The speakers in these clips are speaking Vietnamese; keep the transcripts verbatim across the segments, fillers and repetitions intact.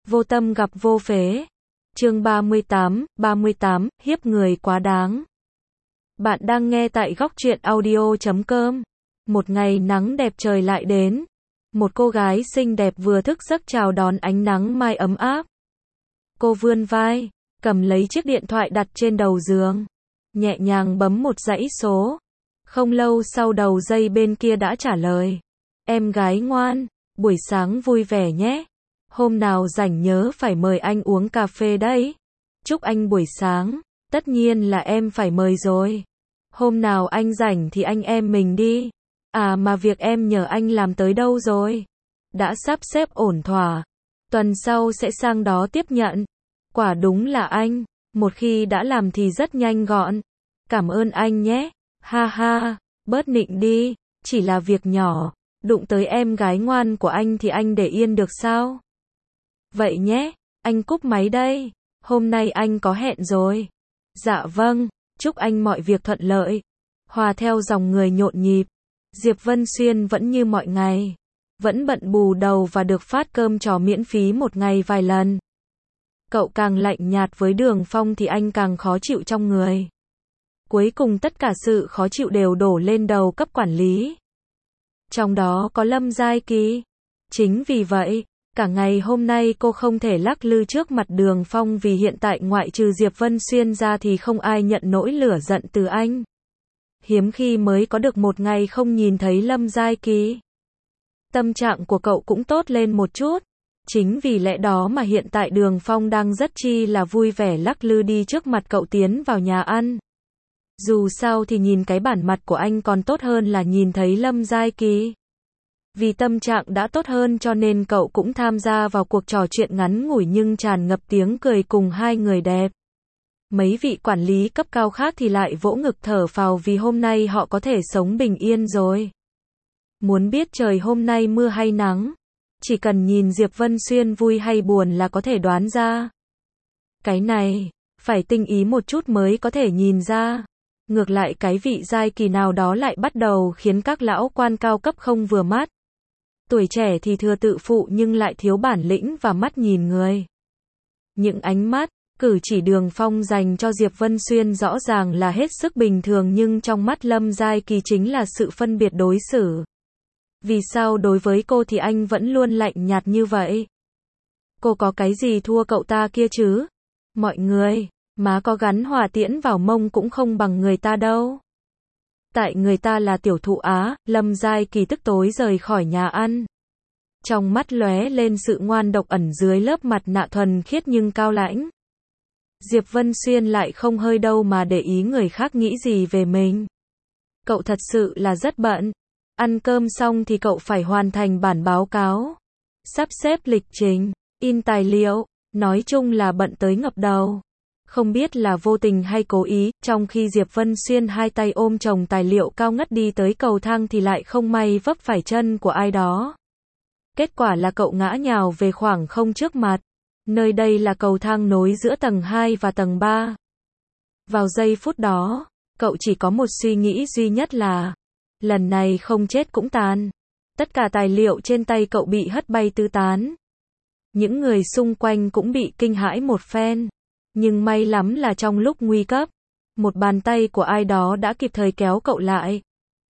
Vô tâm gặp vô phế. Chương ba mươi tám, ba mươi tám, hiếp người quá đáng. Bạn đang nghe tại góc truyện audio chấm com. Một ngày nắng đẹp trời lại đến. Một cô gái xinh đẹp vừa thức giấc chào đón ánh nắng mai ấm áp. Cô vươn vai, cầm lấy chiếc điện thoại đặt trên đầu giường, nhẹ nhàng bấm một dãy số. Không lâu sau đầu dây bên kia đã trả lời. Em gái ngoan, buổi sáng vui vẻ nhé. Hôm nào rảnh nhớ phải mời anh uống cà phê đấy. Chúc anh buổi sáng. Tất nhiên là em phải mời rồi. Hôm nào anh rảnh thì anh em mình đi. À mà việc em nhờ anh làm tới đâu rồi? Đã sắp xếp ổn thỏa. Tuần sau sẽ sang đó tiếp nhận. Quả đúng là anh. Một khi đã làm thì rất nhanh gọn. Cảm ơn anh nhé. Ha ha, bớt nịnh đi. Chỉ là việc nhỏ. Đụng tới em gái ngoan của anh thì anh để yên được sao? Vậy nhé, anh cúp máy đây. Hôm nay anh có hẹn rồi. Dạ vâng, chúc anh mọi việc thuận lợi. Hòa theo dòng người nhộn nhịp. Diệp Vân Xuyên vẫn như mọi ngày. Vẫn bận bù đầu và được phát cơm trò miễn phí một ngày vài lần. Cậu càng lạnh nhạt với Đường Phong thì anh càng khó chịu trong người. Cuối cùng tất cả sự khó chịu đều đổ lên đầu cấp quản lý. Trong đó có Lâm Giai Kỳ. Chính vì vậy, cả ngày hôm nay cô không thể lắc lư trước mặt Đường Phong vì hiện tại ngoại trừ Diệp Vân Xuyên ra thì không ai nhận nỗi lửa giận từ anh. Hiếm khi mới có được một ngày không nhìn thấy Lâm Giai Kỳ. Tâm trạng của cậu cũng tốt lên một chút. Chính vì lẽ đó mà hiện tại Đường Phong đang rất chi là vui vẻ lắc lư đi trước mặt cậu tiến vào nhà ăn. Dù sao thì nhìn cái bản mặt của anh còn tốt hơn là nhìn thấy Lâm Giai Kỳ. Vì tâm trạng đã tốt hơn cho nên cậu cũng tham gia vào cuộc trò chuyện ngắn ngủi nhưng tràn ngập tiếng cười cùng hai người đẹp. Mấy vị quản lý cấp cao khác thì lại vỗ ngực thở phào vì hôm nay họ có thể sống bình yên rồi. Muốn biết trời hôm nay mưa hay nắng? Chỉ cần nhìn Diệp Vân Xuyên vui hay buồn là có thể đoán ra. Cái này, phải tinh ý một chút mới có thể nhìn ra. Ngược lại cái vị Giai Kỳ nào đó lại bắt đầu khiến các lão quan cao cấp không vừa mắt. Tuổi trẻ thì thừa tự phụ nhưng lại thiếu bản lĩnh và mắt nhìn người. Những ánh mắt, cử chỉ Đường Phong dành cho Diệp Vân Xuyên rõ ràng là hết sức bình thường nhưng trong mắt Lâm Giai Kỳ chính là sự phân biệt đối xử. Vì sao đối với cô thì anh vẫn luôn lạnh nhạt như vậy? Cô có cái gì thua cậu ta kia chứ? Mọi người, má có gắn hỏa tiễn vào mông cũng không bằng người ta đâu. Tại người ta là tiểu thụ Á, Lâm Giai Kỳ tức tối rời khỏi nhà ăn. Trong mắt lóe lên sự ngoan độc ẩn dưới lớp mặt nạ thuần khiết nhưng cao lãnh. Diệp Vân Xuyên lại không hơi đâu mà để ý người khác nghĩ gì về mình. Cậu thật sự là rất bận. Ăn cơm xong thì cậu phải hoàn thành bản báo cáo, sắp xếp lịch trình, in tài liệu, nói chung là bận tới ngập đầu. Không biết là vô tình hay cố ý, trong khi Diệp Vân Xuyên hai tay ôm chồng tài liệu cao ngất đi tới cầu thang thì lại không may vấp phải chân của ai đó. Kết quả là cậu ngã nhào về khoảng không trước mặt. Nơi đây là cầu thang nối giữa tầng hai và tầng ba. Vào giây phút đó, cậu chỉ có một suy nghĩ duy nhất là lần này không chết cũng tàn. Tất cả tài liệu trên tay cậu bị hất bay tứ tán. Những người xung quanh cũng bị kinh hãi một phen. Nhưng may lắm là trong lúc nguy cấp, một bàn tay của ai đó đã kịp thời kéo cậu lại.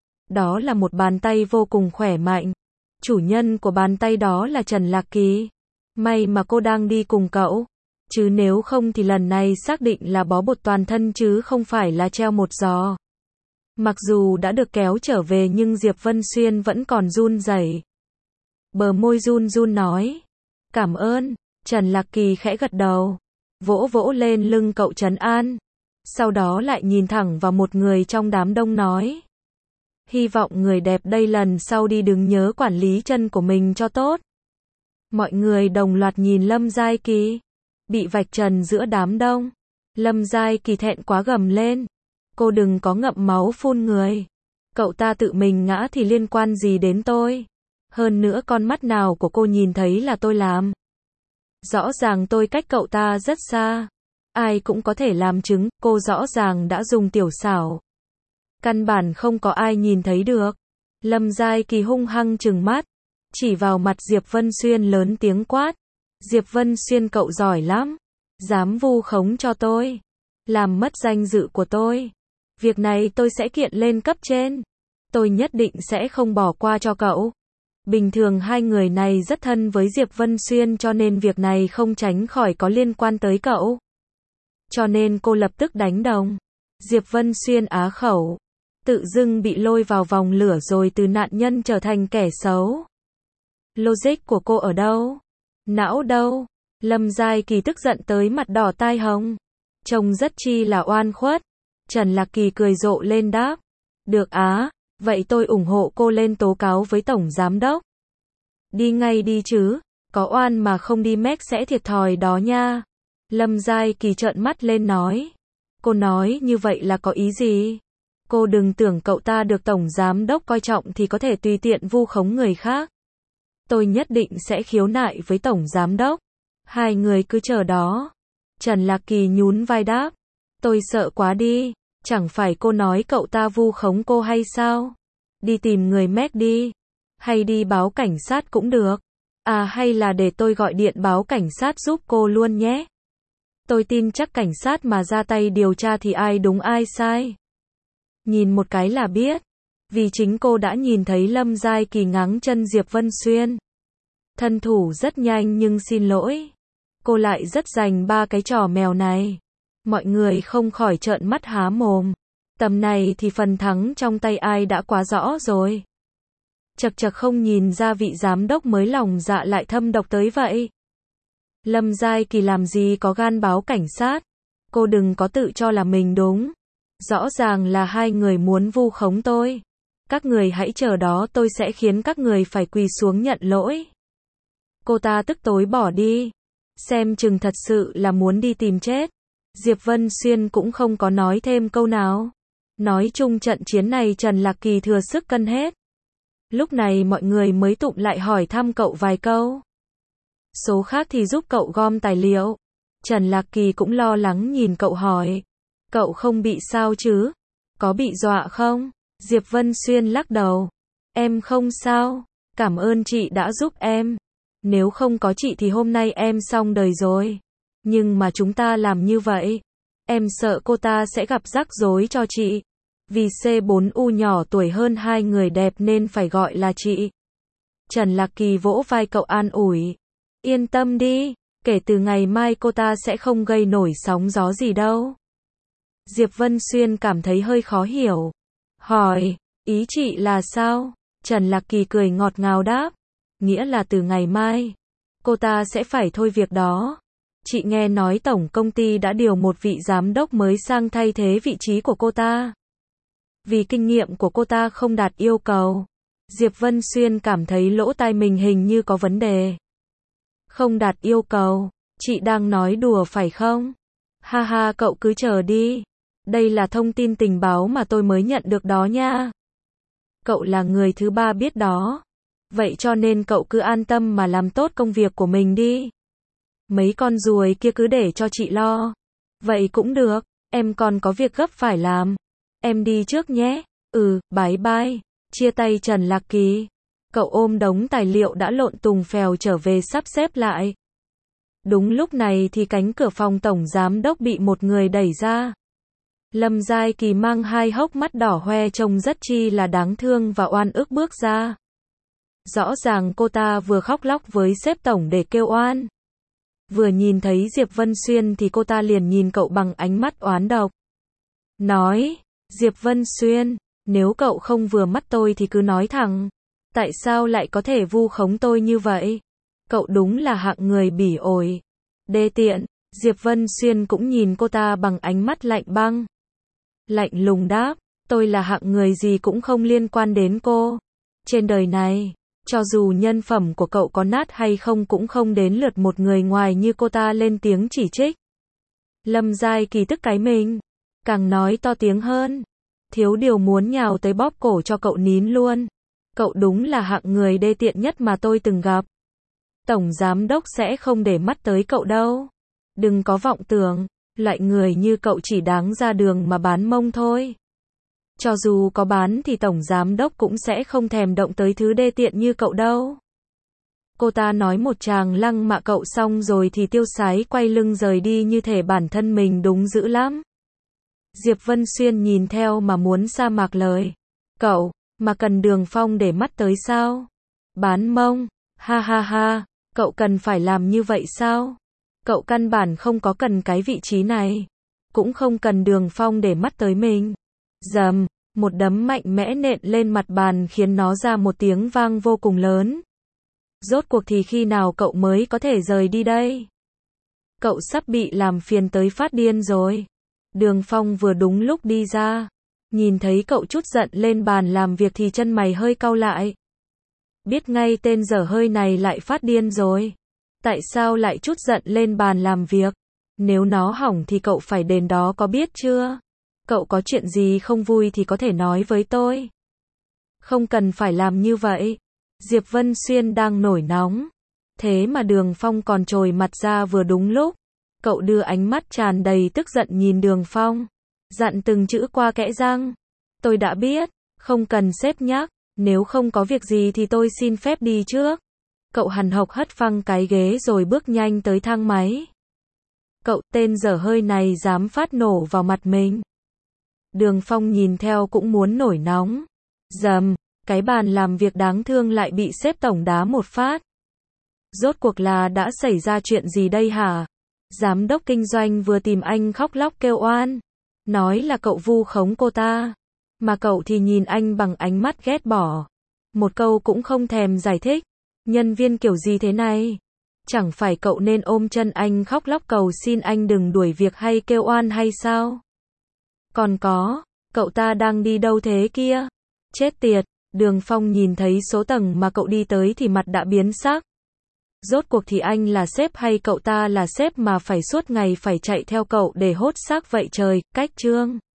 Đó là một bàn tay vô cùng khỏe mạnh. Chủ nhân của bàn tay đó là Trần Lạc Kỳ. May mà cô đang đi cùng cậu. Chứ nếu không thì lần này xác định là bó bột toàn thân chứ không phải là treo một giò. Mặc dù đã được kéo trở về nhưng Diệp Vân Xuyên vẫn còn run rẩy. Bờ môi run run nói. Cảm ơn. Trần Lạc Kỳ khẽ gật đầu. Vỗ vỗ lên lưng cậu trấn an. Sau đó lại nhìn thẳng vào một người trong đám đông nói. Hy vọng người đẹp đây lần sau đi đừng nhớ quản lý chân của mình cho tốt. Mọi người đồng loạt nhìn Lâm Giai Kỳ. Bị vạch trần giữa đám đông. Lâm Giai Kỳ thẹn quá gầm lên. Cô đừng có ngậm máu phun người. Cậu ta tự mình ngã thì liên quan gì đến tôi? Hơn nữa con mắt nào của cô nhìn thấy là tôi làm? Rõ ràng tôi cách cậu ta rất xa. Ai cũng có thể làm chứng, cô rõ ràng đã dùng tiểu xảo. Căn bản không có ai nhìn thấy được. Lâm Giai Kỳ hung hăng trừng mắt. Chỉ vào mặt Diệp Vân Xuyên lớn tiếng quát. Diệp Vân Xuyên cậu giỏi lắm. Dám vu khống cho tôi. Làm mất danh dự của tôi. Việc này tôi sẽ kiện lên cấp trên. Tôi nhất định sẽ không bỏ qua cho cậu. Bình thường hai người này rất thân với Diệp Vân Xuyên cho nên việc này không tránh khỏi có liên quan tới cậu. Cho nên cô lập tức đánh đồng. Diệp Vân Xuyên á khẩu. Tự dưng bị lôi vào vòng lửa rồi từ nạn nhân trở thành kẻ xấu. Logic của cô ở đâu? Não đâu? Lâm Giai Kỳ tức giận tới mặt đỏ tai hồng. Trông rất chi là oan khuất. Trần Lạc Kỳ cười rộ lên đáp. Được á, vậy tôi ủng hộ cô lên tố cáo với Tổng Giám Đốc. Đi ngay đi chứ, có oan mà không đi mét sẽ thiệt thòi đó nha. Lâm Giai Kỳ trợn mắt lên nói. Cô nói như vậy là có ý gì? Cô đừng tưởng cậu ta được Tổng Giám Đốc coi trọng thì có thể tùy tiện vu khống người khác. Tôi nhất định sẽ khiếu nại với Tổng Giám Đốc. Hai người cứ chờ đó. Trần Lạc Kỳ nhún vai đáp. Tôi sợ quá đi. Chẳng phải cô nói cậu ta vu khống cô hay sao? Đi tìm người mét đi. Hay đi báo cảnh sát cũng được. À hay là để tôi gọi điện báo cảnh sát giúp cô luôn nhé. Tôi tin chắc cảnh sát mà ra tay điều tra thì ai đúng ai sai. Nhìn một cái là biết. Vì chính cô đã nhìn thấy Lâm Giai Kỳ ngáng chân Diệp Vân Xuyên. Thân thủ rất nhanh nhưng xin lỗi. Cô lại rất dành ba cái trò mèo này. Mọi người không khỏi trợn mắt há mồm. Tầm này thì phần thắng trong tay ai đã quá rõ rồi. Chật chật không nhìn ra vị giám đốc mới lòng dạ lại thâm độc tới vậy. Lâm Giai Kỳ làm gì có gan báo cảnh sát. Cô đừng có tự cho là mình đúng. Rõ ràng là hai người muốn vu khống tôi. Các người hãy chờ đó tôi sẽ khiến các người phải quỳ xuống nhận lỗi. Cô ta tức tối bỏ đi. Xem chừng thật sự là muốn đi tìm chết. Diệp Vân Xuyên cũng không có nói thêm câu nào. Nói chung trận chiến này Trần Lạc Kỳ thừa sức cân hết. Lúc này mọi người mới tụm lại hỏi thăm cậu vài câu. Số khác thì giúp cậu gom tài liệu. Trần Lạc Kỳ cũng lo lắng nhìn cậu hỏi. Cậu không bị sao chứ? Có bị dọa không? Diệp Vân Xuyên lắc đầu. Em không sao. Cảm ơn chị đã giúp em. Nếu không có chị thì hôm nay em xong đời rồi. Nhưng mà chúng ta làm như vậy. Em sợ cô ta sẽ gặp rắc rối cho chị. Vì C bốn U nhỏ tuổi hơn hai người đẹp nên phải gọi là chị. Trần Lạc Kỳ vỗ vai cậu an ủi. Yên tâm đi. Kể từ ngày mai cô ta sẽ không gây nổi sóng gió gì đâu. Diệp Vân Xuyên cảm thấy hơi khó hiểu. Hỏi, ý chị là sao? Trần Lạc Kỳ cười ngọt ngào đáp. Nghĩa là từ ngày mai, cô ta sẽ phải thôi việc đó. Chị nghe nói tổng công ty đã điều một vị giám đốc mới sang thay thế vị trí của cô ta. Vì kinh nghiệm của cô ta không đạt yêu cầu. Diệp Vân Xuyên cảm thấy lỗ tai mình hình như có vấn đề. Không đạt yêu cầu, chị đang nói đùa phải không? Ha ha cậu cứ chờ đi. Đây là thông tin tình báo mà tôi mới nhận được đó nha. Cậu là người thứ ba biết đó. Vậy cho nên cậu cứ an tâm mà làm tốt công việc của mình đi. Mấy con ruồi kia cứ để cho chị lo. Vậy cũng được, em còn có việc gấp phải làm. Em đi trước nhé. Ừ, bye bye. Chia tay Trần Lạc Kỳ. Cậu ôm đống tài liệu đã lộn tùng phèo trở về sắp xếp lại. Đúng lúc này thì cánh cửa phòng tổng giám đốc bị một người đẩy ra. Lâm Giai Kỳ mang hai hốc mắt đỏ hoe trông rất chi là đáng thương và oan ức bước ra. Rõ ràng cô ta vừa khóc lóc với sếp tổng để kêu oan. Vừa nhìn thấy Diệp Vân Xuyên thì cô ta liền nhìn cậu bằng ánh mắt oán độc. Nói, Diệp Vân Xuyên, nếu cậu không vừa mắt tôi thì cứ nói thẳng. Tại sao lại có thể vu khống tôi như vậy? Cậu đúng là hạng người bỉ ổi. Đê tiện, Diệp Vân Xuyên cũng nhìn cô ta bằng ánh mắt lạnh băng. Lạnh lùng đáp, tôi là hạng người gì cũng không liên quan đến cô. Trên đời này, cho dù nhân phẩm của cậu có nát hay không cũng không đến lượt một người ngoài như cô ta lên tiếng chỉ trích. Lâm Giai Kỳ tức cái mình, càng nói to tiếng hơn. Thiếu điều muốn nhào tới bóp cổ cho cậu nín luôn. Cậu đúng là hạng người đê tiện nhất mà tôi từng gặp. Tổng giám đốc sẽ không để mắt tới cậu đâu. Đừng có vọng tưởng, loại người như cậu chỉ đáng ra đường mà bán mông thôi. Cho dù có bán thì tổng giám đốc cũng sẽ không thèm động tới thứ đê tiện như cậu đâu. Cô ta nói một tràng lăng mạ cậu xong rồi thì tiêu sái quay lưng rời đi như thể bản thân mình đúng dữ lắm. Diệp Vân Xuyên nhìn theo mà muốn sa mạc lời. Cậu, mà cần Đường Phong để mắt tới sao? Bán mông, ha ha ha, cậu cần phải làm như vậy sao? Cậu căn bản không có cần cái vị trí này. Cũng không cần Đường Phong để mắt tới mình. Dầm, một đấm mạnh mẽ nện lên mặt bàn khiến nó ra một tiếng vang vô cùng lớn. Rốt cuộc thì khi nào cậu mới có thể rời đi đây? Cậu sắp bị làm phiền tới phát điên rồi. Đường Phong vừa đúng lúc đi ra. Nhìn thấy cậu chút giận lên bàn làm việc thì chân mày hơi cau lại. Biết ngay tên dở hơi này lại phát điên rồi. Tại sao lại chút giận lên bàn làm việc? Nếu nó hỏng thì cậu phải đền đó có biết chưa? Cậu có chuyện gì không vui thì có thể nói với tôi. Không cần phải làm như vậy. Diệp Vân Xuyên đang nổi nóng. Thế mà Đường Phong còn trồi mặt ra vừa đúng lúc. Cậu đưa ánh mắt tràn đầy tức giận nhìn Đường Phong. Dặn từng chữ qua kẽ răng. Tôi đã biết, không cần sếp nhắc. Nếu không có việc gì thì tôi xin phép đi trước. Cậu hằn học hất phăng cái ghế rồi bước nhanh tới thang máy. Cậu tên dở hơi này dám phát nổ vào mặt mình. Đường Phong nhìn theo cũng muốn nổi nóng. Dầm, cái bàn làm việc đáng thương lại bị sếp tổng đá một phát. Rốt cuộc là đã xảy ra chuyện gì đây hả? Giám đốc kinh doanh vừa tìm anh khóc lóc kêu oan. Nói là cậu vu khống cô ta. Mà cậu thì nhìn anh bằng ánh mắt ghét bỏ. Một câu cũng không thèm giải thích. Nhân viên kiểu gì thế này? Chẳng phải cậu nên ôm chân anh khóc lóc cầu xin anh đừng đuổi việc hay kêu oan hay sao? Còn có, cậu ta đang đi đâu thế kia? Chết tiệt, Đường Phong nhìn thấy số tầng mà cậu đi tới thì mặt đã biến sắc. Rốt cuộc thì anh là sếp hay cậu ta là sếp mà phải suốt ngày phải chạy theo cậu để hốt xác vậy trời, cách trương.